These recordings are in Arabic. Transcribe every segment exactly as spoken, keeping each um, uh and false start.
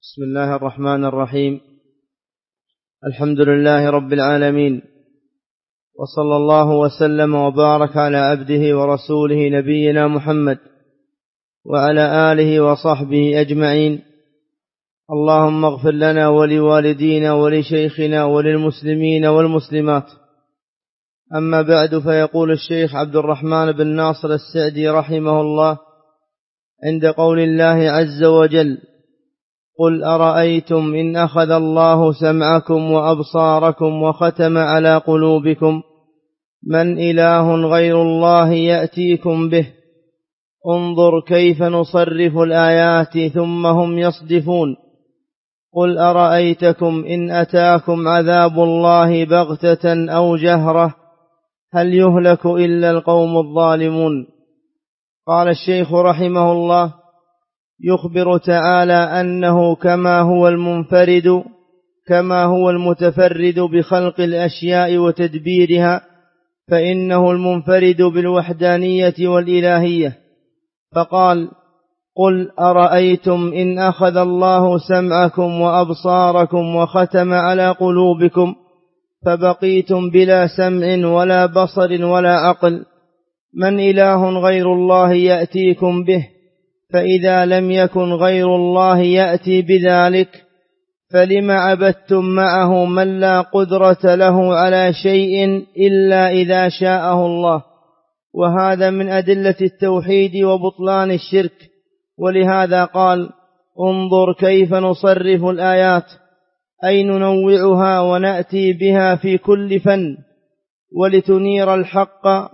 بسم الله الرحمن الرحيم. الحمد لله رب العالمين، وصلى الله وسلم وبارك على عبده ورسوله نبينا محمد وعلى آله وصحبه أجمعين. اللهم اغفر لنا ولوالدينا ولشيخنا وللمسلمين والمسلمات. أما بعد، فيقول الشيخ عبد الرحمن بن ناصر السعدي رحمه الله عند قول الله عز وجل: قل أرأيتم إن أخذ الله سمعكم وأبصاركم وختم على قلوبكم من إله غير الله يأتيكم به انظر كيف نصرف الآيات ثم هم يصدفون. قل أرأيتكم إن أتاكم عذاب الله بغتة أو جهرة هل يهلك إلا القوم الظالمون. قال الشيخ رحمه الله: يخبر تعالى أنه كما هو المنفرد كما هو المتفرد بخلق الأشياء وتدبيرها، فإنه المنفرد بالوحدانية والإلهية. فقال: قل أرأيتم إن أخذ الله سمعكم وأبصاركم وختم على قلوبكم فبقيتم بلا سمع ولا بصر ولا عقل من إله غير الله يأتيكم به؟ فإذا لم يكن غير الله يأتي بذلك فلم عبدتم معه من لا قدرة له على شيء إلا إذا شاءه الله؟ وهذا من أدلة التوحيد وبطلان الشرك. ولهذا قال: انظر كيف نصرف الآيات، أي ننوعها ونأتي بها في كل فن ولتنير الحق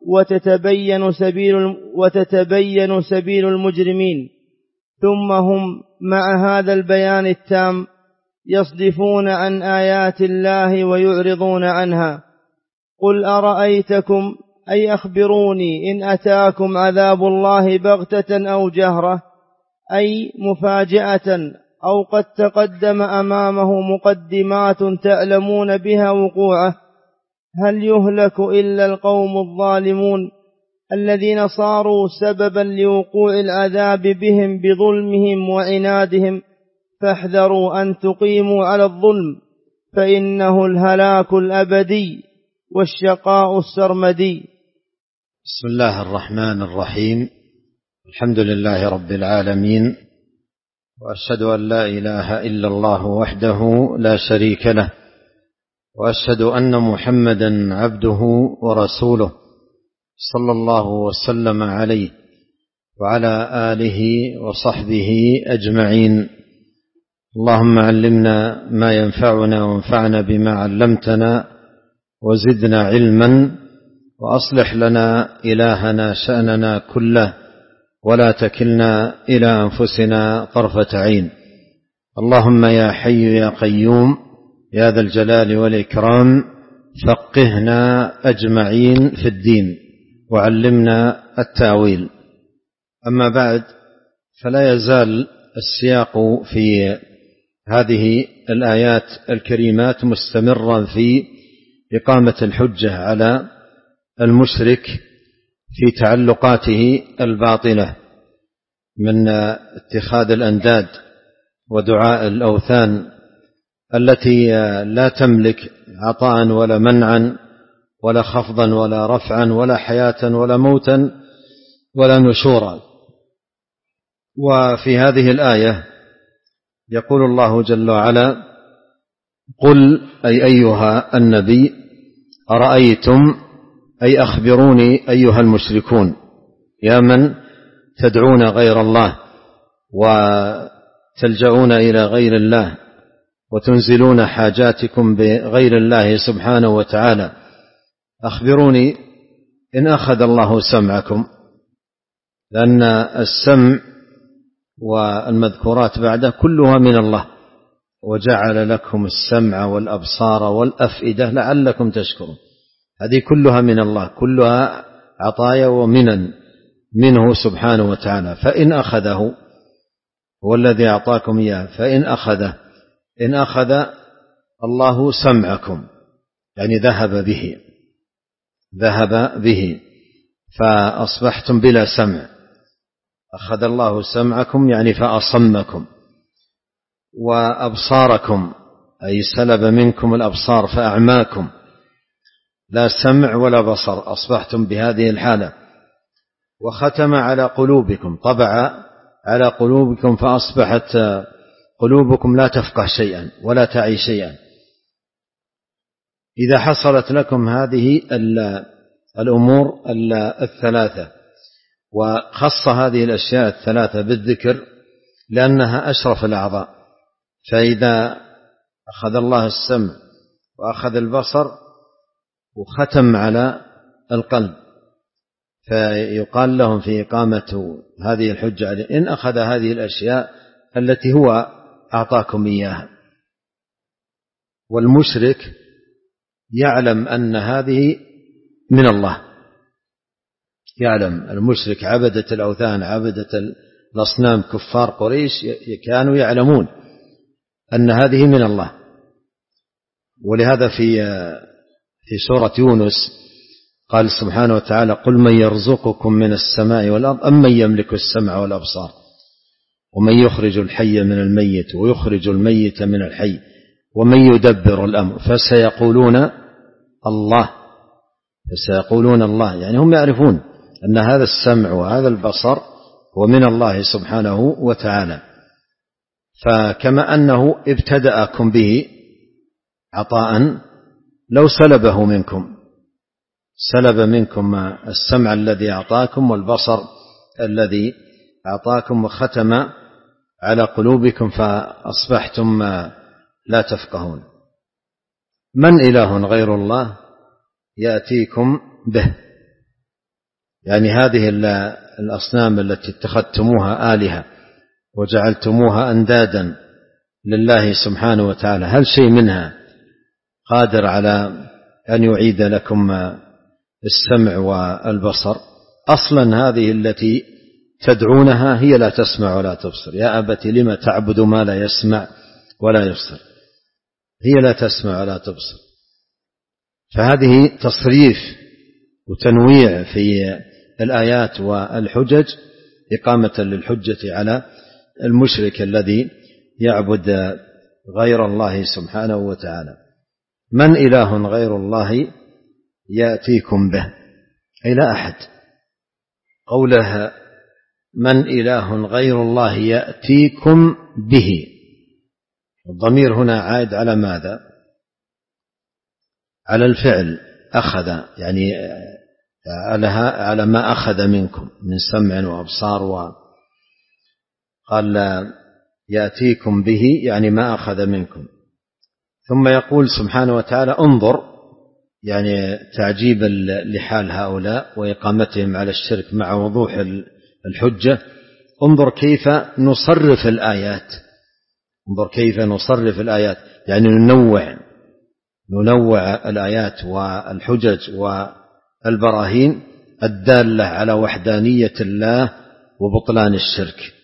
وتتبين سبيل وتتبين سبيل المجرمين. ثم هم مع هذا البيان التام يصدفون عن آيات الله ويعرضون عنها. قل أرأيتكم، أي أخبروني إن أتاكم عذاب الله بغتة أو جهرة، أي مفاجأة أو قد تقدم أمامه مقدمات تعلمون بها وقوعه، هل يهلك إلا القوم الظالمون الذين صاروا سببا لوقوع العذاب بهم بظلمهم وعنادهم؟ فاحذروا أن تقيموا على الظلم، فإنه الهلاك الأبدي والشقاء السرمدي. بسم الله الرحمن الرحيم. الحمد لله رب العالمين، وأشهد أن لا إله إلا الله وحده لا شريك له، وأشهد أن محمدا عبده ورسوله صلى الله وسلم عليه وعلى آله وصحبه أجمعين. اللهم علمنا ما ينفعنا وانفعنا بما علمتنا وزدنا علما، وأصلح لنا إلهنا شأننا كله ولا تكلنا إلى أنفسنا طرفة عين. اللهم يا حي يا قيوم يا ذا الجلال والإكرام فقهنا أجمعين في الدين وعلمنا التأويل. أما بعد، فلا يزال السياق في هذه الآيات الكريمات مستمرا في إقامة الحجة على المشرك في تعلقاته الباطلة من اتخاذ الأنداد ودعاء الأوثان التي لا تملك عطاء ولا منعا ولا خفضا ولا رفعا ولا حياة ولا موتا ولا نشورا. وفي هذه الآية يقول الله جل وعلا: قل أي أيها النبي أرأيتم، أي أخبروني أيها المشركون، يا من تدعون غير الله وتلجؤون إلى غير الله وتنزلون حاجاتكم بغير الله سبحانه وتعالى، أخبروني إن أخذ الله سمعكم، لأن السمع والمذكورات بعده كلها من الله، وجعل لكم السمع والأبصار والأفئدة لعلكم تشكرون. هذه كلها من الله، كلها عطايا ومنن منه سبحانه وتعالى. فإن أخذه، هو الذي أعطاكم إياه، فإن أخذه، إن أخذ الله سمعكم يعني ذهب به ذهب به فأصبحتم بلا سمع. أخذ الله سمعكم يعني فأصمكم. وأبصاركم أي سلب منكم الأبصار فأعماكم، لا سمع ولا بصر، أصبحتم بهذه الحالة. وختم على قلوبكم، طبع على قلوبكم فأصبحت قلوبكم لا تفقه شيئا ولا تعي شيئا. إذا حصلت لكم هذه الأمور الثلاثة، وخص هذه الأشياء الثلاثة بالذكر لأنها أشرف الأعضاء، فإذا أخذ الله السمع وأخذ البصر وختم على القلب، فيقال لهم في إقامة هذه الحجة إن أخذ هذه الأشياء التي هو أعطاكم إياها. والمشرك يعلم أن هذه من الله، يعلم المشرك عبدة الأوثان عبدة الأصنام كفار قريش كانوا يعلمون أن هذه من الله. ولهذا في في سورة يونس قال سبحانه وتعالى قل من يرزقكم من السماء والأرض أم من يملك السمع والأبصار ومن يخرج الحي من الميت ويخرج الميت من الحي ومن يدبر الأمر فسيقولون الله فسيقولون الله يعني هم يعرفون أن هذا السمع وهذا البصر هو من الله سبحانه وتعالى. فكما أنه ابتدأكم به عطاء لو سلبه منكم، سلب منكم السمع الذي أعطاكم والبصر الذي أعطاكم وختم على قلوبكم فأصبحتم لا تفقهون. من إله غير الله يأتيكم به، يعني هذه الأصنام التي اتخذتموها آلهة وجعلتموها أندادا لله سبحانه وتعالى، هل شيء منها قادر على أن يعيد لكم السمع والبصر؟ أصلا هذه التي تدعونها هي لا تسمع ولا تبصر. يا أبت لم تعبد ما لا يسمع ولا يبصر، هي لا تسمع ولا تبصر. فهذه تصريف وتنويع في الآيات والحجج إقامة للحجة على المشرك الذي يعبد غير الله سبحانه وتعالى. من إله غير الله يأتيكم به، أي لا أحد. قوله من إله غير الله يأتيكم به، الضمير هنا عائد على ماذا؟ على الفعل أخذ، يعني على ما أخذ منكم من سمع وأبصار، وقال يأتيكم به يعني ما أخذ منكم. ثم يقول سبحانه وتعالى انظر، يعني تعجيبا لحال هؤلاء وإقامتهم على الشرك مع وضوح الحجة، انظر كيف نصرف الآيات، انظر كيف نصرف الآيات، يعني ننوع ننوع الآيات والحجج والبراهين الدالة على وحدانية الله وبطلان الشرك.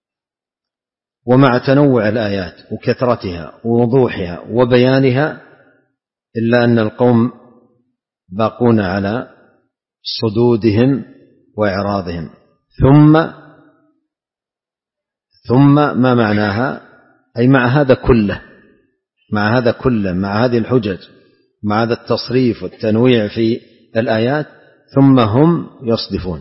ومع تنوع الآيات وكثرتها ووضوحها وبيانها إلا أن القوم باقون على صدودهم وإعراضهم. ثم ثم ما معناها؟ أي مع هذا كله، مع هذا كله، مع هذه الحجج، مع هذا التصريف والتنويع في الآيات، ثم هم يصدفون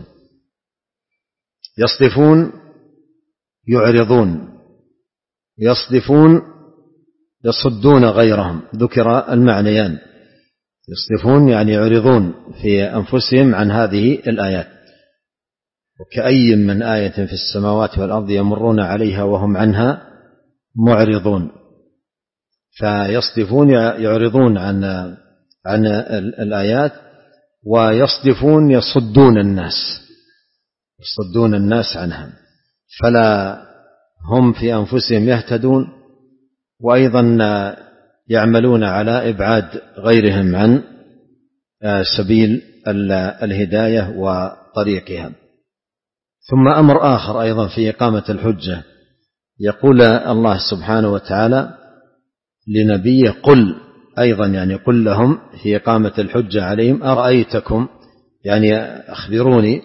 يصدفون يعرضون يصدفون يصدون غيرهم. ذكر المعنيان، يصدفون يعني يعرضون في أنفسهم عن هذه الآيات. وكأي من آية في السماوات والأرض يمرون عليها وهم عنها معرضون. فيصدفون يعرضون عن عن الآيات، ويصدفون يصدون الناس يصدون الناس عنها، فلا هم في أنفسهم يهتدون، وأيضا يعملون على إبعاد غيرهم عن سبيل الهداية وطريقها. ثم أمر آخر أيضا في إقامة الحجة، يقول الله سبحانه وتعالى لنبيه قل، أيضا يعني قل لهم في إقامة الحجة عليهم أرأيتكم، يعني أخبروني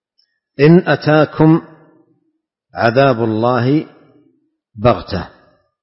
إن أتاكم عذاب الله بغتة،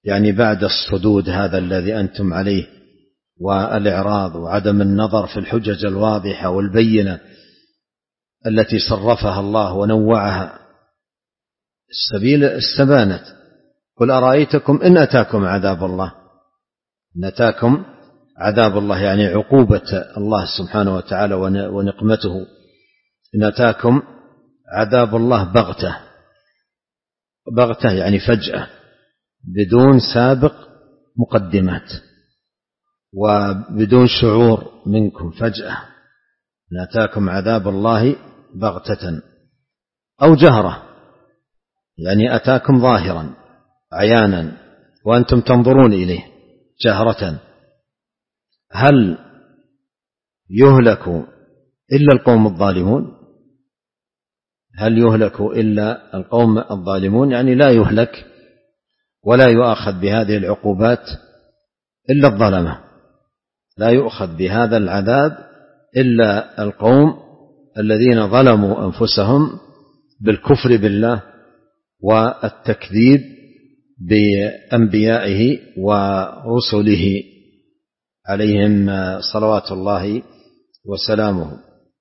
يعني بعد الصدود هذا الذي أنتم عليه والإعراض وعدم النظر في الحجج الواضحة والبينة التي صرفها الله ونوعها، السبيل استبانت. قل أرأيتكم إن أتاكم عذاب الله، إن أتاكم عذاب الله يعني عقوبة الله سبحانه وتعالى ونقمته، إن أتاكم عذاب الله بغتة، بغتة يعني فجأة بدون سابق مقدمات وبدون شعور منكم، فجأة إن أتاكم عذاب الله بغتة أو جهرة، يعني أتاكم ظاهرا عيانا وأنتم تنظرون إليه جهرة. هل يهلك إلا القوم الظالمون؟ هل يهلك إلا القوم الظالمون؟ يعني لا يهلك ولا يؤخذ بهذه العقوبات إلا الظلمة، لا يؤخذ بهذا العذاب إلا القوم الذين ظلموا أنفسهم بالكفر بالله والتكذيب بأنبيائه ورسله عليهم صلوات الله وسلامه.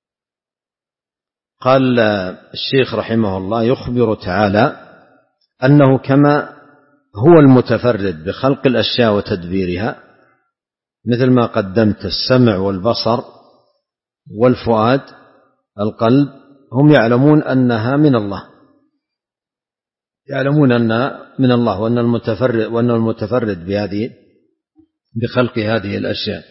قال الشيخ رحمه الله يخبر تعالى أنه كما هو المتفرد بخلق الأشياء وتدبيرها، مثل ما قدمت السمع والبصر والفؤاد القلب، هم يعلمون أنها من الله، يعلمون أنها من الله وأن المتفرد وأنه المتفرد بهذه بخلق هذه الأشياء،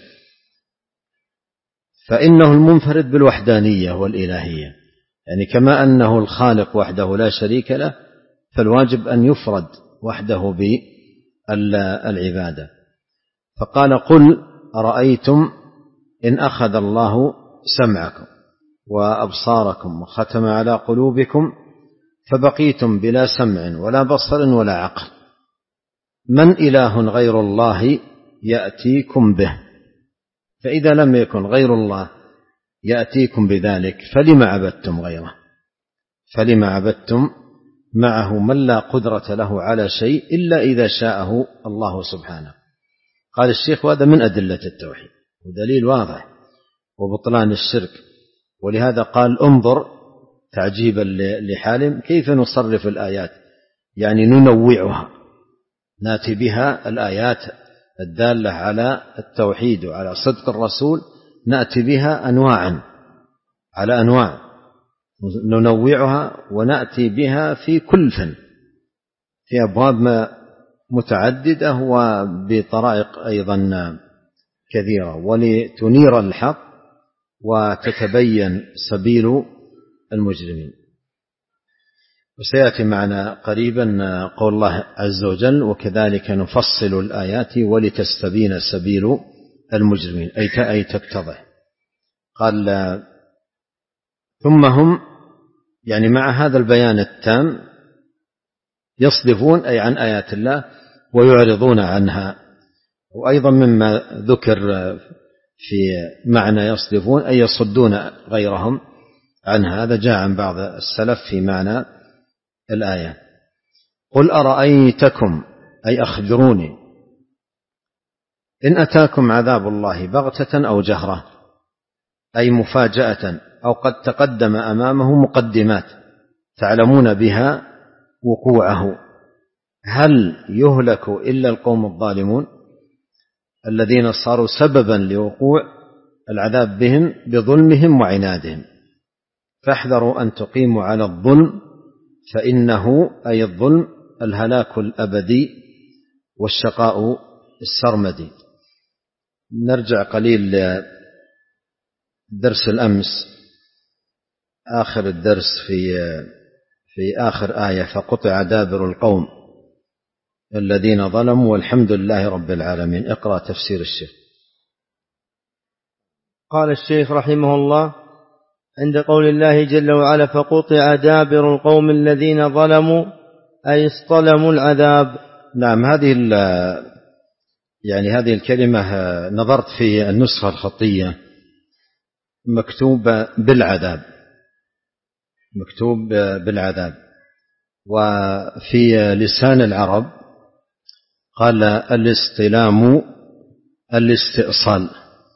فإنه المنفرد بالوحدانية والإلهية، يعني كما أنه الخالق وحده لا شريك له، فالواجب أن يفرد وحده بالعبادة. فقال قل أرأيتم إن أخذ الله سمعكم وأبصاركم وختم على قلوبكم فبقيتم بلا سمع ولا بصر ولا عقل، من إله غير الله يأتيكم به؟ فإذا لم يكن غير الله يأتيكم بذلك فلم عبدتم غيره، فلم عبدتم معه من لا قدرة له على شيء إلا إذا شاءه الله سبحانه. قال الشيخ وهذا من أدلة التوحيد ودليل واضح وبطلان الشرك، ولهذا قال انظر تعجيبا لحالهم كيف نصرف الآيات، يعني ننوعها، ناتي بها الآيات الدالة على التوحيد وعلى صدق الرسول، نأتي بها أنواعا على أنواع، ننوعها ونأتي بها في كل فن في أبواب متعددة وبطرائق أيضا كثيرة، ولتنير الحق وتتبين سبيل المجرمين. وسيأتي معنا قريبا قول الله عز وجل وكذلك نفصل الآيات ولتستبين سبيل المجرمين، أي تتضح. قال ثم هم يعني مع هذا البيان التام يصدفون أي عن آيات الله ويعرضون عنها، وأيضا مما ذكر في معنى يصدفون أي يصدون غيرهم عنها، هذا جاء عن بعض السلف في معنى الآية. قل أرأيتكم أي أخبروني إن أتاكم عذاب الله بغتة أو جهرة، أي مفاجأة أو قد تقدم أمامه مقدمات تعلمون بها وقوعه، هل يهلك إلا القوم الظالمون الذين صاروا سببا لوقوع العذاب بهم بظلمهم وعنادهم، فاحذروا أن تقيموا على الظلم فإنه أي الظلم الهلاك الأبدي والشقاء السرمدي. نرجع قليل لدرس الأمس، آخر الدرس في في آخر آية فقطع دابر القوم الذين ظلموا والحمد لله رب العالمين. اقرأ تفسير الشيخ. قال الشيخ رحمه الله عند قول الله جل وعلا فقطع دابر القوم الذين ظلموا أي اصطلموا العذاب. نعم، هذه يعني هذه الكلمة نظرت في النسخة الخطية مكتوب بالعذاب، مكتوب بالعذاب، وفي لسان العرب قال الاستلام الاستئصال،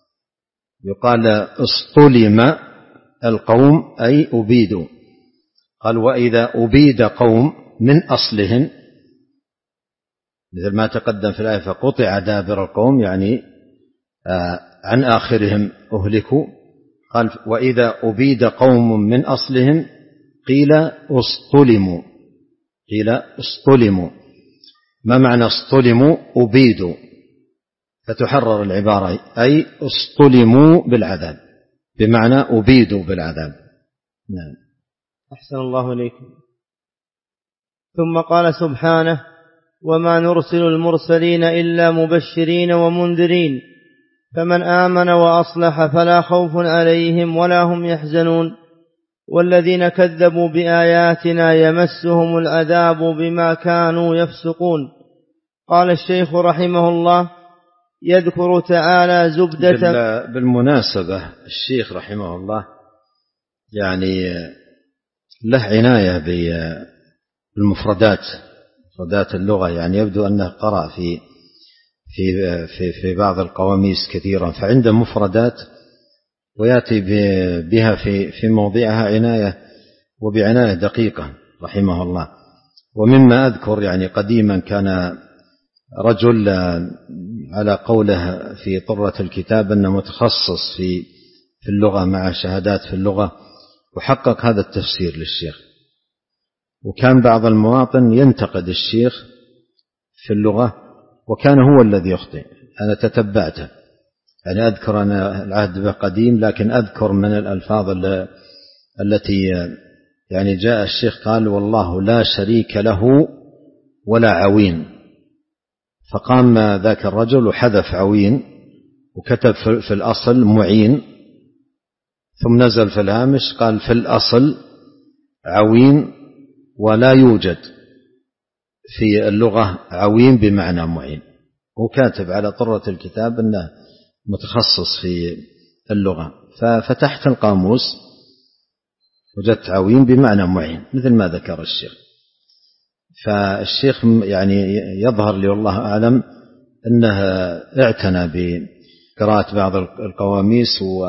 يقال اصطلم القوم أي أبيدوا. قال وإذا أبيد قوم من أصلهم، مثل ما تقدم في الآية فقطع دابر القوم، يعني عن آخرهم أهلكوا. قال وإذا أبيد قوم من أصلهم قيل اصطلموا، قيل اصطلموا. ما معنى اصطلموا؟ أبيدوا، فتحرر العبارة أي اصطلموا بالعذاب، بمعنى أبيدوا بالعذاب. نعم. أحسن الله إليكم. ثم قال سبحانه وما نرسل المرسلين إلا مبشرين ومنذرين فمن آمن وأصلح فلا خوف عليهم ولا هم يحزنون والذين كذبوا بآياتنا يمسهم العذاب بما كانوا يفسقون. قال الشيخ رحمه الله يذكر تعالى زبدة. بالمناسبة الشيخ رحمه الله يعني له عناية بالمفردات، مفردات اللغة، يعني يبدو أنه قرأ في في في في بعض القواميس كثيرا، فعنده مفردات ويأتي بها في في موضعها عناية وبعناية دقيقة رحمه الله. ومما أذكر يعني قديما كان رجل على قوله في طرة الكتاب أنه متخصص في في اللغة مع شهادات في اللغة، وحقق هذا التفسير للشيخ، وكان بعض المواطن ينتقد الشيخ في اللغة وكان هو الذي يخطئ. أنا تتبعته، يعني أذكر أنا العهد به قديم، لكن أذكر من الألفاظ التي يعني جاء الشيخ قال والله لا شريك له ولا عوين، فقام ذاك الرجل وحذف عوين وكتب في الأصل معين، ثم نزل في الهامش قال في الأصل عوين ولا يوجد في اللغة عوين بمعنى معين. هو كاتب على طرة الكتاب أنه متخصص في اللغة، ففتحت القاموس وجدت عوين بمعنى معين مثل ما ذكر الشيخ. فالشيخ يعني يظهر لي والله أعلم أنه اعتنى بقراءة بعض القواميس و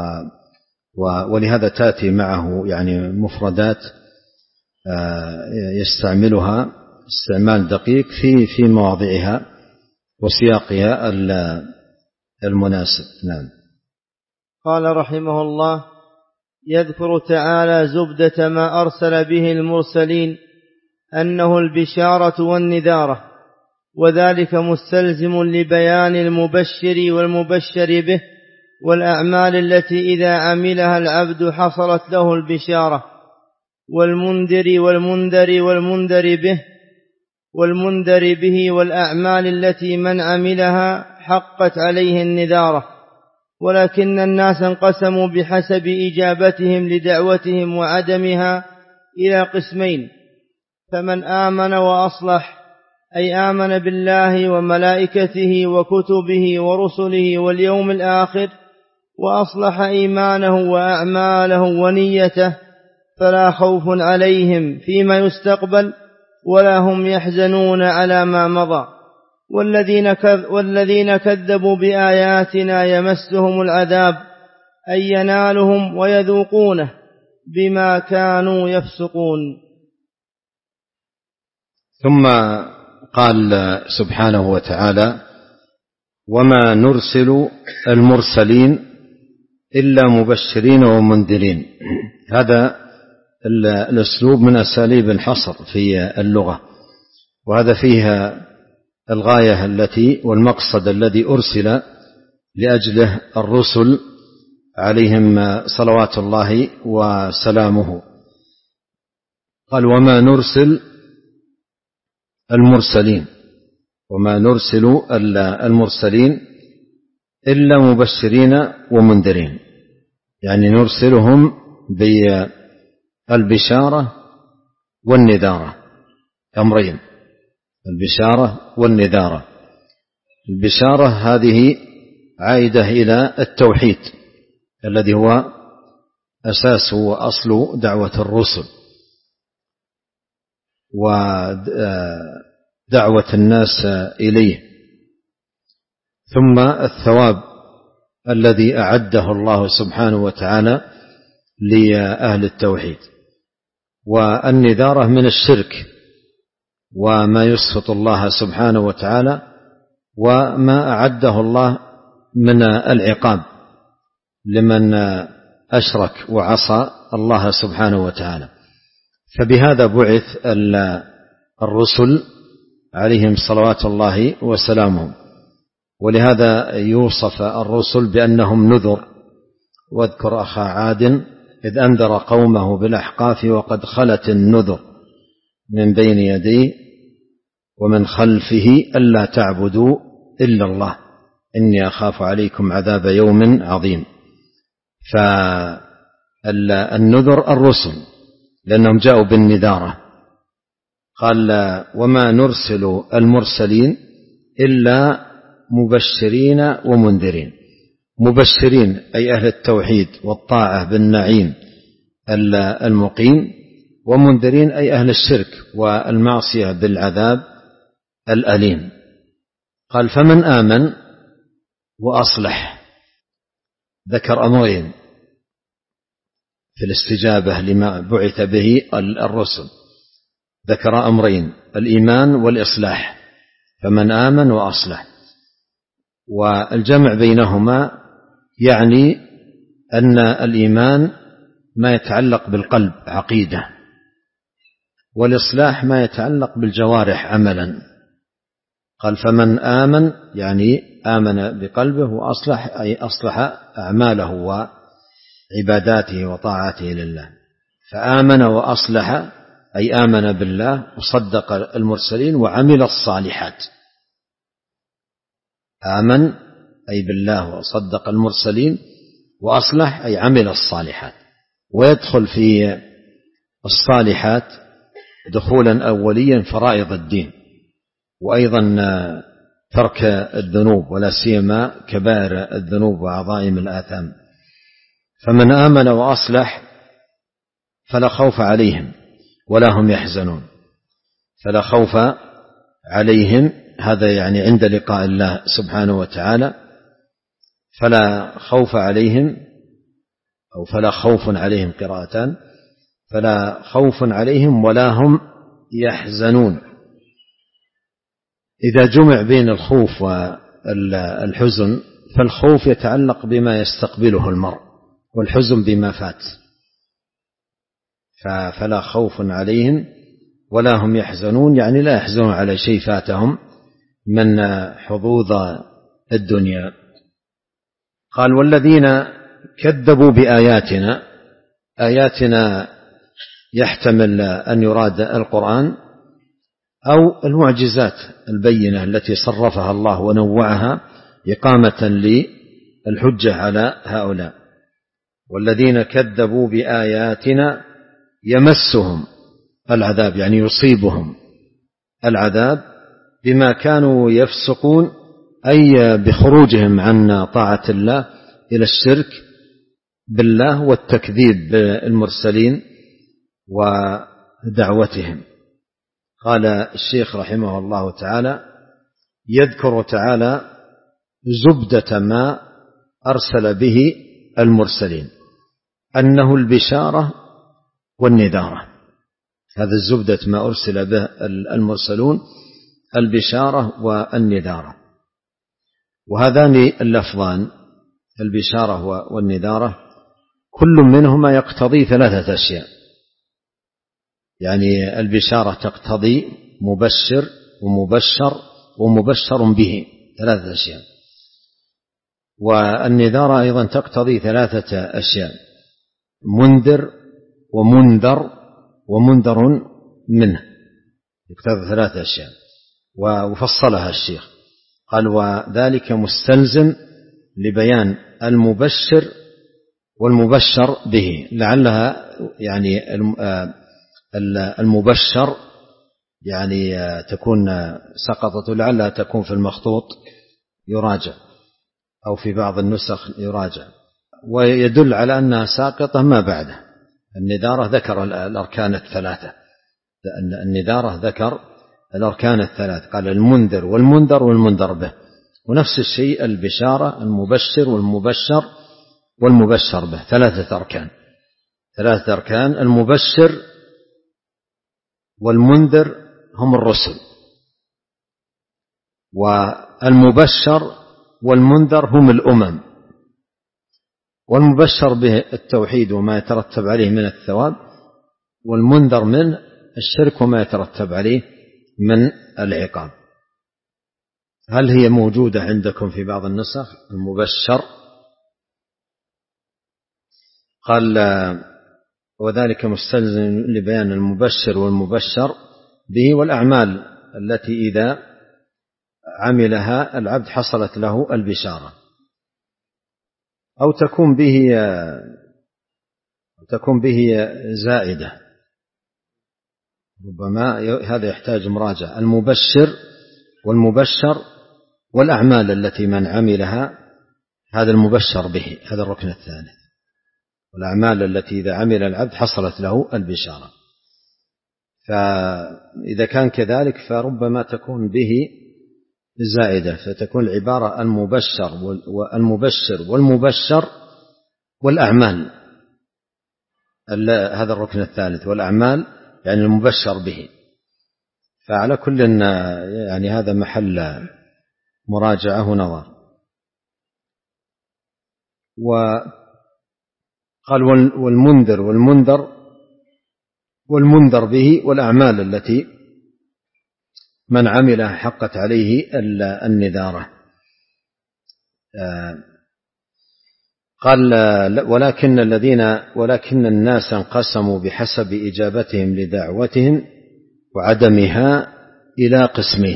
و ولهذا تأتي معه يعني مفردات يستعملها استعمال دقيق في في مواضعها وسياقها المناسب. نعم. قال رحمه الله يذكر تعالى زبدة ما أرسل به المرسلين أنه البشارة والنذارة، وذلك مستلزم لبيان المبشر والمبشر به والأعمال التي إذا عملها العبد حصلت له البشارة، والمنذر والمنذر والمنذر به والمنذر به والأعمال التي من عملها حقت عليه النذارة. ولكن الناس انقسموا بحسب إجابتهم لدعوتهم وعدمها إلى قسمين: فمن آمن وأصلح أي آمن بالله وملائكته وكتبه ورسله واليوم الآخر وأصلح إيمانه وأعماله ونيته فلا خوف عليهم فيما يستقبل ولا هم يحزنون على ما مضى. والذين, والذين كذبوا بآياتنا يمسهم العذاب أي ينالهم ويذوقونه بما كانوا يفسقون. ثم قال سبحانه وتعالى وما نرسل المرسلين إلا مبشرين ومنذرين. هذا الأسلوب من أساليب الحصر في اللغة، وهذا فيها الغاية التي والمقصد الذي أرسل لأجله الرسل عليهم صلوات الله وسلامه. قال وما نرسل المرسلين وما نرسل المرسلين إلا مبشرين ومنذرين، يعني نرسلهم بالبشارة والنذارة، أمرين: البشارة والنذارة. البشارة هذه عائدة إلى التوحيد الذي هو أساس وأصل دعوة الرسل، دعوة الناس إليه. ثم الثواب الذي أعده الله سبحانه وتعالى لأهل التوحيد، والنذارة من الشرك وما يسخط الله سبحانه وتعالى، وما أعده الله من العقاب لمن أشرك وعصى الله سبحانه وتعالى. فبهذا بعث الرسل عليهم صلوات الله وسلامه، ولهذا يوصف الرسل بأنهم نذر. واذكر أخا عاد إذ أنذر قومه بالأحقاف وقد خلت النذر من بين يديه ومن خلفه ألا تعبدوا إلا الله إني أخاف عليكم عذاب يوم عظيم. فالنذر الرسل لأنهم جاءوا بالنذارة. قال وما نرسل المرسلين إلا مبشرين ومنذرين. مبشرين أي أهل التوحيد والطاعة بالنعيم المقيم، ومنذرين أي أهل الشرك والمعصية بالعذاب الأليم. قال فمن آمن وأصلح، ذكر أمرين في الاستجابة لما بعث به الرسل، ذكر أمرين الإيمان والإصلاح، فمن آمن وأصلح. والجمع بينهما يعني أن الإيمان ما يتعلق بالقلب عقيدة، والإصلاح ما يتعلق بالجوارح عملا. قال فمن آمن يعني آمن بقلبه، وأصلح أي أصلح أعماله وعباداته وطاعته لله. فآمن وأصلح أي آمن بالله وصدق المرسلين وعمل الصالحات. آمن أي بالله وصدق المرسلين، وأصلح أي عمل الصالحات. ويدخل في الصالحات دخولا أوليا فرائض الدين، وأيضا ترك الذنوب ولا سيما كبائر الذنوب وعظائم الآثام. فمن آمن وأصلح فلا خوف عليهم ولا هم يحزنون. فلا خوف عليهم هذا يعني عند لقاء الله سبحانه وتعالى، فلا خوف عليهم أو فلا خوف عليهم قراءتان، فلا خوف عليهم ولا هم يحزنون. إذا جمع بين الخوف والحزن فالخوف يتعلق بما يستقبله المرء، والحزن بما فات. فلا خوف عليهم ولا هم يحزنون يعني لا يحزنون على شيء فاتهم من حظوظ الدنيا. قال والذين كذبوا بآياتنا، آياتنا يحتمل أن يراد القرآن أو المعجزات البينة التي صرفها الله ونوعها إقامة للحجة على هؤلاء. والذين كذبوا بآياتنا يمسهم العذاب يعني يصيبهم العذاب بما كانوا يفسقون، أي بخروجهم عن طاعة الله إلى الشرك بالله والتكذيب بالمرسلين ودعوتهم. قال الشيخ رحمه الله تعالى يذكر تعالى زبدة ما أرسل به المرسلين أنه البشارة والنذارة. هذا الزبدة ما أرسل به المرسلون البشارة والنذارة. وهذان اللفظان البشارة والنذارة كل منهما يقتضي ثلاثة أشياء. يعني البشارة تقتضي مبشر ومبشر ومبشر به، ثلاثة أشياء. والنذارة أيضا تقتضي ثلاثة أشياء، منذر ومنذر ومنذر منه، يقتضي ثلاثة أشياء. وفصلها الشيخ قال وذلك مستلزم لبيان المبشر والمبشر به، لعلها يعني المبشر يعني تكون سقطت، لعلها تكون في المخطوط يراجع أو في بعض النسخ يراجع، ويدل على أنها ساقطة ما بعده. النذارة ذكر الأركان الثلاثة، النذارة ذكر الأركان الثلاث، قال المنذر والمنذر والمنذر به. ونفس الشيء البشارة، المبشر والمبشر والمبشر به، ثلاثة أركان ثلاثة أركان. المبشر والمنذر هم الرسل، والمبشر والمنذر هم الأمم. والمبشر به التوحيد وما يترتب عليه من الثواب، والمنذر منه الشرك وما يترتب عليه من العقاب. هل هي موجودة عندكم في بعض النسخ المبشر؟ قال وذلك مستلزم لبيان المبشر والمبشر به والأعمال التي إذا عملها العبد حصلت له البشارة، أو تكون به تكون به زائدة، ربما هذا يحتاج مراجعة. المبشر والمبشر والأعمال التي من عملها، هذا المبشر به، هذا الركن الثالث، والأعمال التي إذا عمل العبد حصلت له البشارة. فإذا كان كذلك فربما تكون به زائدة، فتكون العبارة المبشر والمبشر والمبشر والأعمال، هذا الركن الثالث، والأعمال يعني المبشر به. فعلى كل يعني هذا محل مراجعة ونظر. وقال والمنذر والمنذر والمنذر به والأعمال التي من عملها حقت عليه النذارة. قال ولكن الذين ولكن الناس انقسموا بحسب إجابتهم لدعوتهم وعدمها إلى قسمين.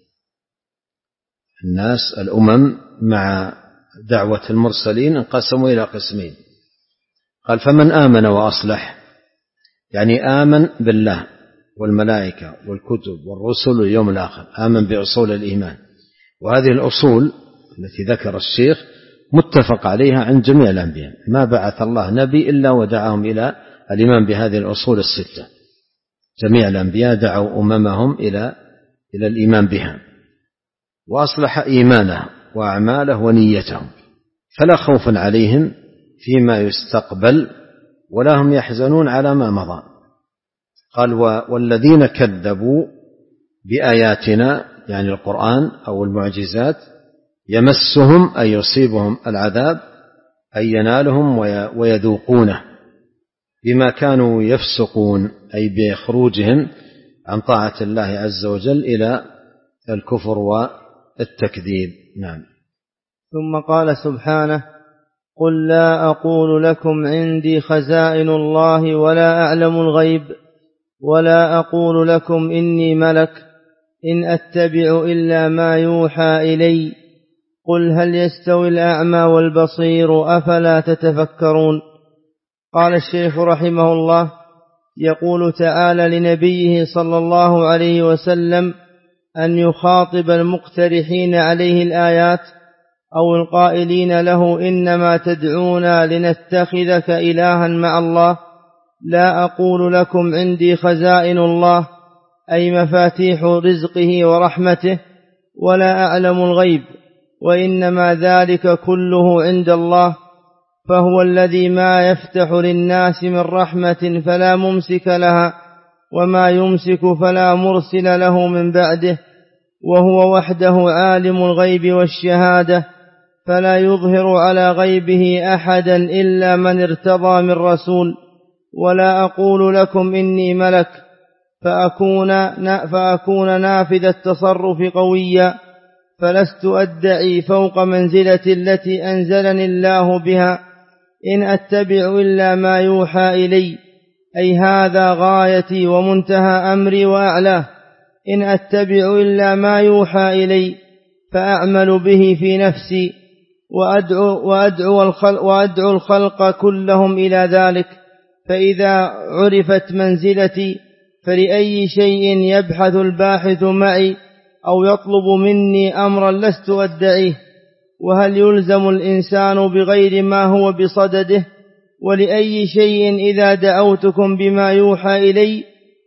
الناس الأمم مع دعوة المرسلين انقسموا إلى قسمين. قال فمن آمن وأصلح، يعني آمن بالله والملائكة والكتب والرسل واليوم الآخر، آمن بأصول الإيمان. وهذه الأصول التي ذكر الشيخ متفق عليها عند جميع الأنبياء، ما بعث الله نبي إلا ودعاهم إلى الإيمان بهذه الأصول الستة. جميع الأنبياء دعوا أممهم إلى إلى الإيمان بها، وأصلح إيمانه وأعماله ونيتهم، فلا خوف عليهم فيما يستقبل ولا هم يحزنون على ما مضى. قال والذين كذبوا بآياتنا، يعني القرآن أو المعجزات، يمسهم أي يصيبهم العذاب، أي ينالهم ويذوقونه بما كانوا يفسقون، أي بخروجهم عن طاعة الله عز وجل إلى الكفر والتكذيب. نعم. ثم قال سبحانه قل لا أقول لكم عندي خزائن الله ولا أعلم الغيب ولا أقول لكم إني ملك إن أتبع إلا ما يوحى إلي قل هل يستوي الأعمى والبصير أفلا تتفكرون. قال الشيخ رحمه الله يقول تعالى لنبيه صلى الله عليه وسلم أن يخاطب المقترحين عليه الآيات أو القائلين له إنما تدعونا لنتخذك إلها مع الله. لا أقول لكم عندي خزائن الله أي مفاتيح رزقه ورحمته ولا أعلم الغيب، وإنما ذلك كله عند الله، فهو الذي ما يفتح للناس من رحمة فلا ممسك لها وما يمسك فلا مرسل له من بعده، وهو وحده عالم الغيب والشهادة فلا يظهر على غيبه أحدا إلا من ارتضى من رسول. ولا أقول لكم إني ملك فأكون, فأكون نافذ التصرف قويا، فلست أدعي فوق منزلة التي أنزلني الله بها، إن أتبع إلا ما يوحى إلي، أي هذا غايتي ومنتهى أمري وأعلاه، إن أتبع إلا ما يوحى إلي فأعمل به في نفسي وأدعو, وأدعو, الخلق وأدعو الخلق كلهم إلى ذلك. فإذا عرفت منزلتي فلأي شيء يبحث الباحث معي أو يطلب مني أمرا لست أدعيه؟ وهل يلزم الإنسان بغير ما هو بصدده؟ ولأي شيء إذا دعوتكم بما يوحى إلي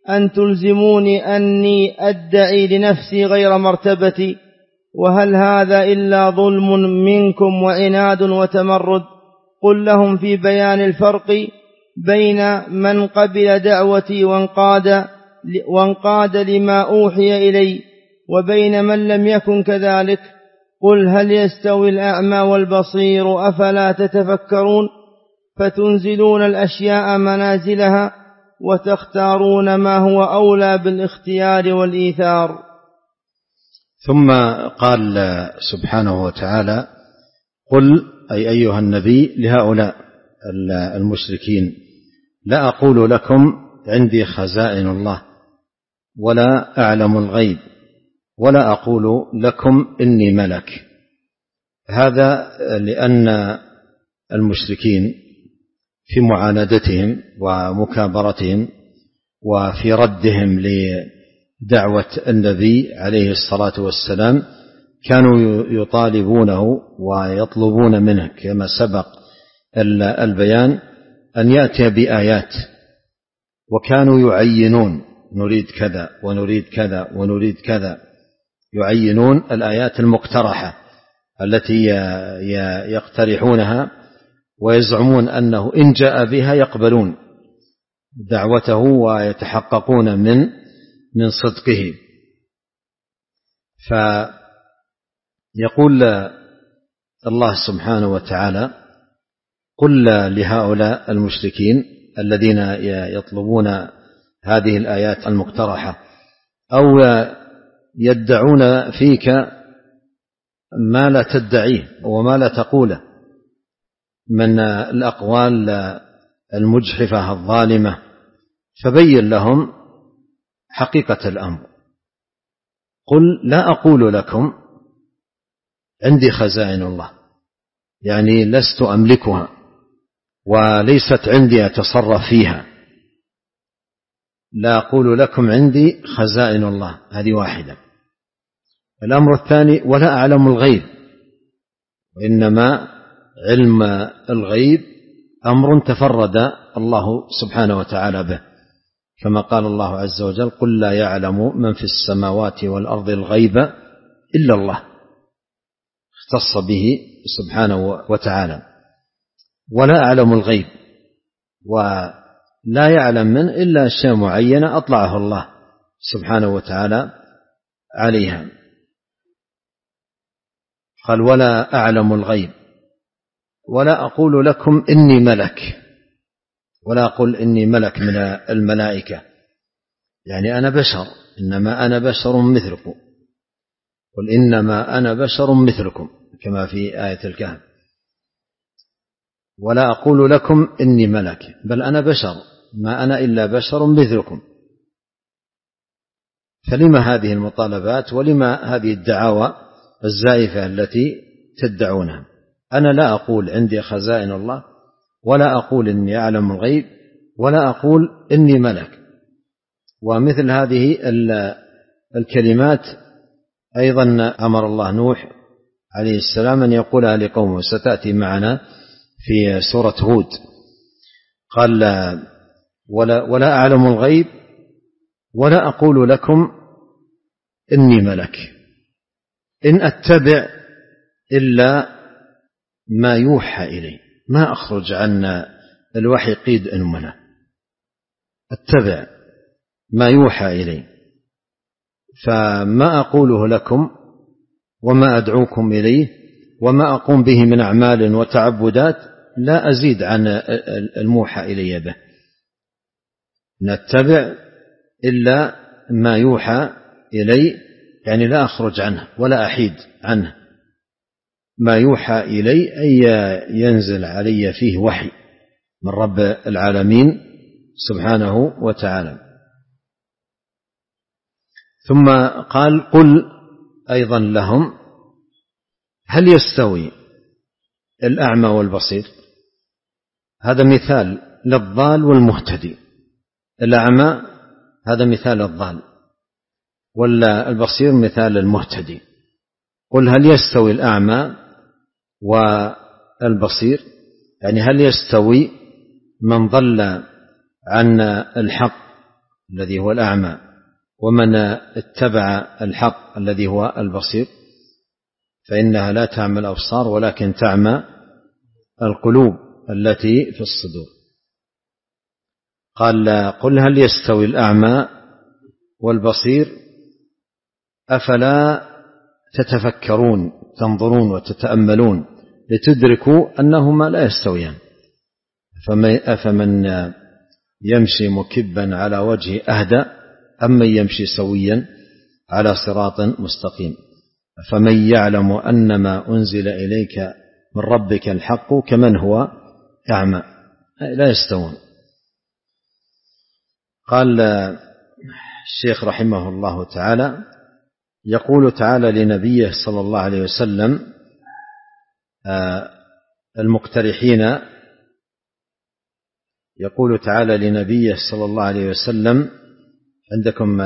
أن تلزموني أني أدعي لنفسي غير مرتبتي، وهل هذا إلا ظلم منكم وعناد وتمرد؟ قل لهم في بيان الفرق بين من قبل دعوتي وانقاد, وانقاد لما أوحي إلي وبين من لم يكن كذلك. قل هل يستوي الأعمى والبصير أفلا تتفكرون؟ فتنزلون الأشياء منازلها وتختارون ما هو أولى بالاختيار والإيثار. ثم قال سبحانه وتعالى: قل أي أيها النبي لهؤلاء المشركين: لا أقول لكم عندي خزائن الله ولا أعلم الغيب ولا أقول لكم إني ملك. هذا لأن المشركين في معاندتهم ومكابرتهم وفي ردهم لدعوة النبي عليه الصلاة والسلام كانوا يطالبونه ويطلبون منه كما سبق البيان أن يأتي بآيات، وكانوا يعينون: نريد كذا ونريد كذا ونريد كذا، يعينون الآيات المقترحة التي يقترحونها ويزعمون أنه إن جاء بها يقبلون دعوته ويتحققون من من صدقه. فيقول الله سبحانه وتعالى: قل لهؤلاء المشركين الذين يطلبون هذه الآيات المقترحة أو يدعون فيك ما لا تدعيه وما لا تقوله من الأقوال المجحفة الظالمة، فبين لهم حقيقة الأمر. قل لا أقول لكم عندي خزائن الله، يعني لست أملكها وليست عندي أتصرف فيها. لا أقول لكم عندي خزائن الله، هذه واحدة. الأمر الثاني: ولا أعلم الغيب، وإنما علم الغيب أمر تفرد الله سبحانه وتعالى به، كما قال الله عز وجل: قل لا يعلم من في السماوات والأرض الغيب إلا الله، اختص به سبحانه وتعالى. ولا أعلم الغيب، ولا يعلم من إلا أشياء معينة أطلعه الله سبحانه وتعالى عليها. قال: ولا أعلم الغيب ولا أقول لكم إني ملك، ولا أقول إني ملك من الملائكة، يعني أنا بشر، إنما أنا بشر مثلكم. قل إنما أنا بشر مثلكم كما في آية الكهف. ولا أقول لكم إني ملك، بل أنا بشر، ما أنا إلا بشر مثلكم. فلما هذه المطالبات ولما هذه الدعاوى الزائفة التي تدعونها؟ أنا لا أقول عندي خزائن الله ولا أقول إني أعلم الغيب ولا أقول إني ملك. ومثل هذه الكلمات أيضا أمر الله نوح عليه السلام أن يقولها لقومه، ستأتي معنا في سورة هود. قال: ولا, ولا أعلم الغيب ولا أقول لكم إني ملك، إن أتبع إلا ما يوحى إلي، ما أخرج عن الوحي قيد أنملة، أتبع ما يوحى إلي، فما أقوله لكم وما أدعوكم إليه وما أقوم به من أعمال وتعبدات لا أزيد عن الموحى إلي به، نتبع إلا ما يوحى إلي، يعني لا أخرج عنه ولا أحيد عنه. ما يوحى إلي أي ينزل علي فيه وحي من رب العالمين سبحانه وتعالى. ثم قال: قل أيضا لهم: هل يستوي الأعمى والبصير؟ هذا مثال للضال والمهتدي. الأعمى هذا مثال الضال، والبصير مثال المهتدي. قل هل يستوي الأعمى والبصير، يعني هل يستوي من ضل عن الحق الذي هو الأعمى، ومن اتبع الحق الذي هو البصير، فإنها لا تعمى الأبصار ولكن تعمى القلوب التي في الصدور. قال قل هل يستوي الأعمى والبصير أفلا تتفكرون تنظرون وتتأملون لتدركوا أنهما لا يستويان، أفمن يمشي مكبا على وجه أهدى أم من يمشي سويا على صراط مستقيم، فمن يعلم أنما أنزل إليك من ربك الحق كمن هو أعمى لا يستوون. قال الشيخ رحمه الله تعالى يقول تعالى لنبيه صلى الله عليه وسلم المقترحين يقول تعالى لنبيه صلى الله عليه وسلم عندكم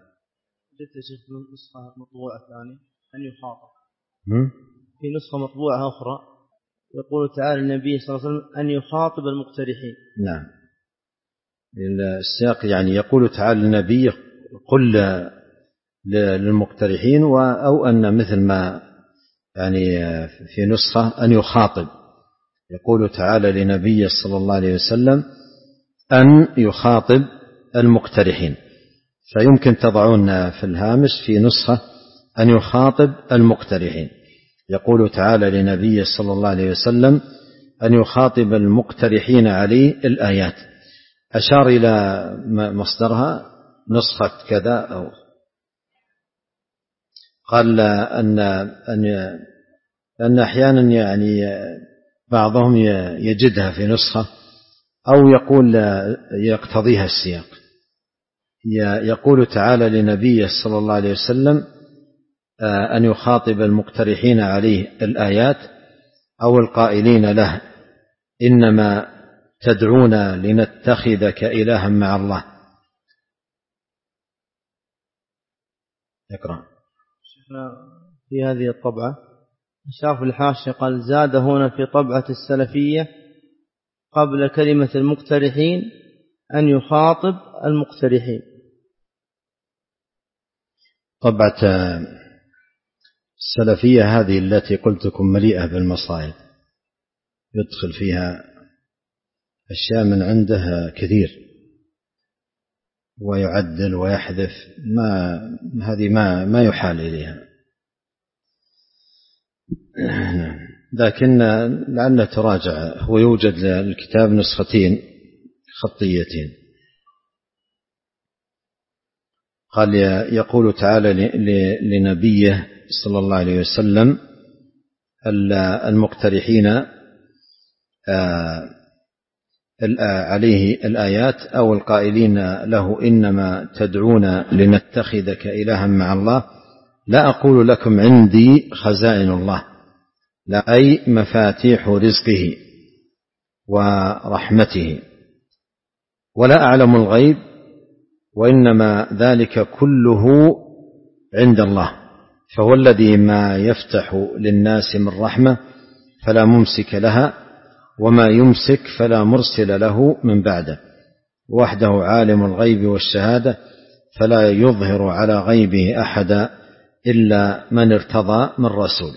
نسخة مطبوعة ثانية أن يخاطب في نسخة مطبوعة أخرى يقول تعالى للنبي صلى الله عليه وسلم أن يخاطب المقترحين. نعم السياق يعني يقول تعالى للنبي قل للمقترحين، أو أن مثل ما يعني في نسخة أن يخاطب، يقول تعالى لنبي صلى الله عليه وسلم أن يخاطب المقترحين، فيمكن تضعون في الهامش في نسخة أن يخاطب المقترحين، يقول تعالى لنبي صلى الله عليه وسلم أن يخاطب المقترحين عليه الآيات. أشار إلى مصدرها نسخة كذا، أو قال أن أن أن أحيانا يعني بعضهم يجدها في نسخة أو يقول يقتضيها السياق، يقول تعالى لنبيه صلى الله عليه وسلم أن يخاطب المقترحين عليه الآيات أو القائلين له إنما تدعونا لنتخذك إلها مع الله. اقرأ. في هذه الطبعة شاف الحاشية قال زاد هنا في طبعة السلفية قبل كلمة المقترحين أن يخاطب المقترحين. طبعة السلفية هذه التي قلتكم مليئة بالمصائب، يدخل فيها أشياء من عنده كثير ويعدل ويحذف، ما هذه ما ما يحال إليها، لكن لعل تراجع. هو يوجد للكتاب نسختين خطيتين. قال يقول تعالى لنبيه صلى الله عليه وسلم المقترحين عليه الآيات أو القائلين له إنما تدعون لنتخذك إلها مع الله، لا أقول لكم عندي خزائن الله، لا أي مفاتيح رزقه ورحمته، ولا أعلم الغيب، وإنما ذلك كله عند الله، فهو الذي ما يفتح للناس من رحمة فلا ممسك لها، وما يمسك فلا مرسل له من بعده، وحده عالم الغيب والشهادة فلا يظهر على غيبه أحدا إلا من ارتضى من رسول.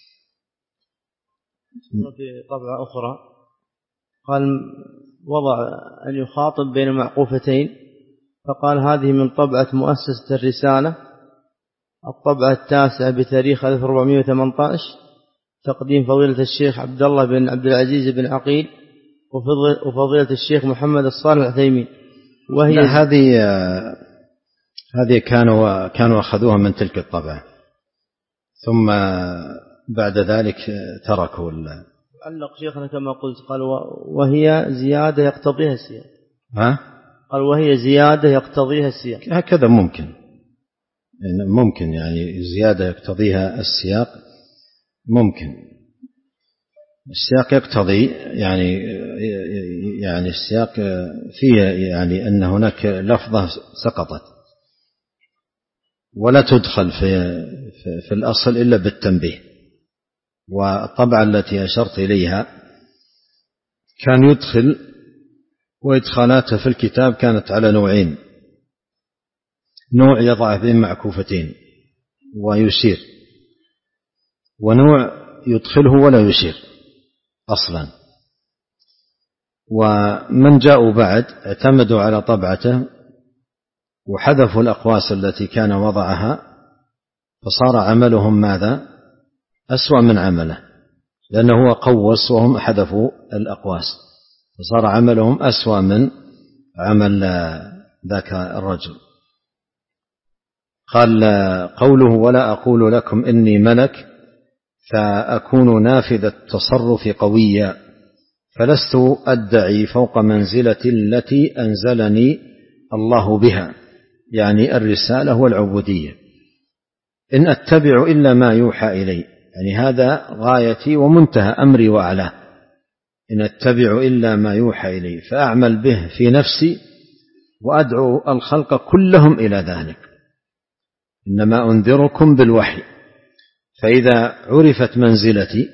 في طبعة أخرى قال وضع أن يخاطب بين معقوفتين، فقال هذه من طبعة مؤسسة الرسالة الطبعة التاسعة بتاريخ ألف وأربعمائة وثمانية عشر، تقديم فضيلة الشيخ عبد الله بن عبد العزيز بن عقيل وفضيلة الشيخ محمد الصالح العثيمين. وهي هذه هذه كانوا كانوا أخذوها من تلك الطبعة، ثم بعد ذلك تركوا. علق شيخنا كما قلت قال وهي زيادة يقتضيها السياق. ها؟ قال وهي زيادة يقتضيها السياق. هكذا ممكن ممكن يعني زيادة يقتضيها السياق، ممكن السياق يقتضي يعني يعني السياق فيه يعني أن هناك لفظة سقطت ولا تدخل في في الأصل إلا بالتنبيه. والطبعة التي أشرت إليها كان يدخل وإدخالاته في الكتاب كانت على نوعين، نوع يضعه بين معكوفتين ويشير، ونوع يدخله ولا يشير أصلا. ومن جاءوا بعد اعتمدوا على طبعته وحذفوا الأقواس التي كان وضعها، فصار عملهم ماذا؟ أسوأ من عمله، لأنه هو قوس وهم حذفوا الأقواس، فصار عملهم أسوأ من عمل ذاك الرجل. قال قوله ولا أقول لكم إني ملك فأكون نافذ التصرف قويا، فلست أدعي فوق منزلة التي أنزلني الله بها، يعني الرسالة والعبودية. إن أتبع إلا ما يوحى إلي، يعني هذا غايتي ومنتهى أمري وأعلاه، إن أتبع إلا ما يوحى إلي، فأعمل به في نفسي وأدعو الخلق كلهم إلى ذلك. إنما أنذركم بالوحي. فإذا عرفت منزلتي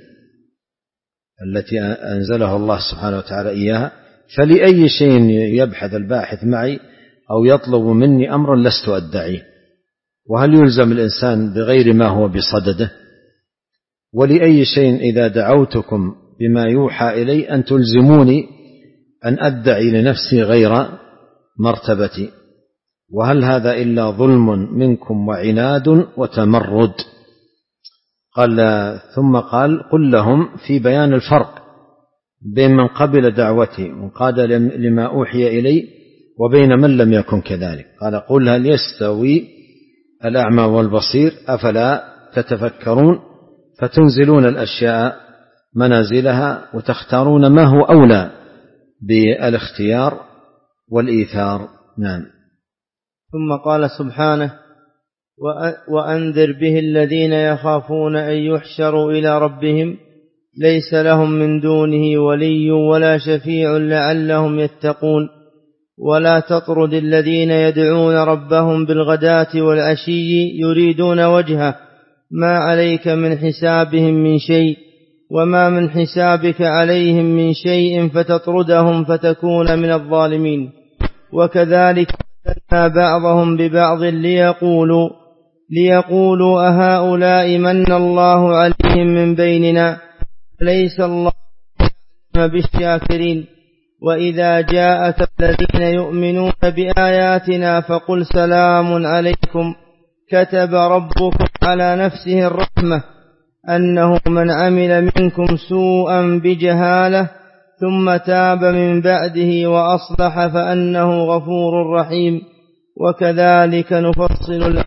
التي أنزله الله سبحانه وتعالى إياها، فلأي شيء يبحث الباحث معي أو يطلب مني أمرا لست أدعيه. وهل يلزم الإنسان بغير ما هو بصدده؟ ولأي شيء إذا دعوتكم بما يوحى إلي أن تلزموني أن أدعي لنفسي غير مرتبتي؟ وهل هذا إلا ظلم منكم وعناد وتمرد؟ قال ثم قال قل لهم في بيان الفرق بين من قبل دعوتي وقاد لما أوحي إلي وبين من لم يكن كذلك. قال قل هل يستوي الأعمى والبصير أفلا تتفكرون؟ فتنزلون الأشياء منازلها وتختارون ما هو أولى بالاختيار والإيثار. نعم. ثم قال سبحانه وأنذر به الذين يخافون أن يحشروا إلى ربهم ليس لهم من دونه ولي ولا شفيع لعلهم يتقون ولا تطرد الذين يدعون ربهم بالغداة والعشي يريدون وجهه ما عليك من حسابهم من شيء وما من حسابك عليهم من شيء فتطردهم فتكون من الظالمين. وكذلك فتنا بعضهم ببعض ليقولوا ليقولوا أهؤلاء من الله عليهم من بيننا ليس الله بالشاكرين. وإذا جاءك الذين يؤمنون بآياتنا فقل سلام عليكم كتب ربكم على نفسه الرحمة أنه من عمل منكم سوءا بجهالة ثم تاب من بعده وأصلح فأنه غفور رحيم. وكذلك نفصل الآيات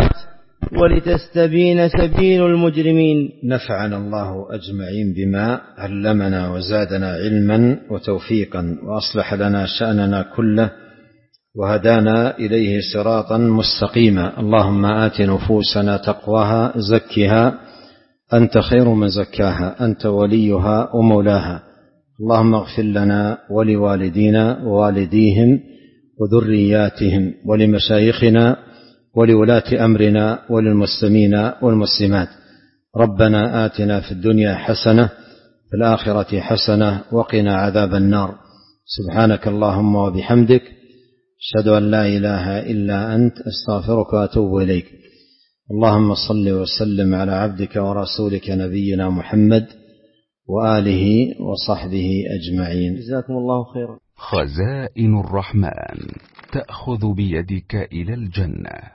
ولتستبين سبيل المجرمين. نفعنا الله أجمعين بما علمنا وزادنا علما وتوفيقا وأصلح لنا شأننا كله وهدانا إليه صراطا مستقيما. اللهم آت نفوسنا تقواها زكها أنت خير من زكاها أنت وليها ومولاها. اللهم اغفر لنا ولوالدينا ووالديهم وذرياتهم ولمشايخنا ولولاة أمرنا وللمسلمين والمسلمات. ربنا آتنا في الدنيا حسنة في الآخرة حسنة وقنا عذاب النار. سبحانك اللهم وبحمدك أشهد أن لا إله إلا أنت أستغفرك وأتوب إليك. اللهم صل وسلم على عبدك ورسولك نبينا محمد وآله وصحبه أجمعين. جزاكم الله خيرا. خزائن الرحمن تأخذ بيدك إلى الجنة.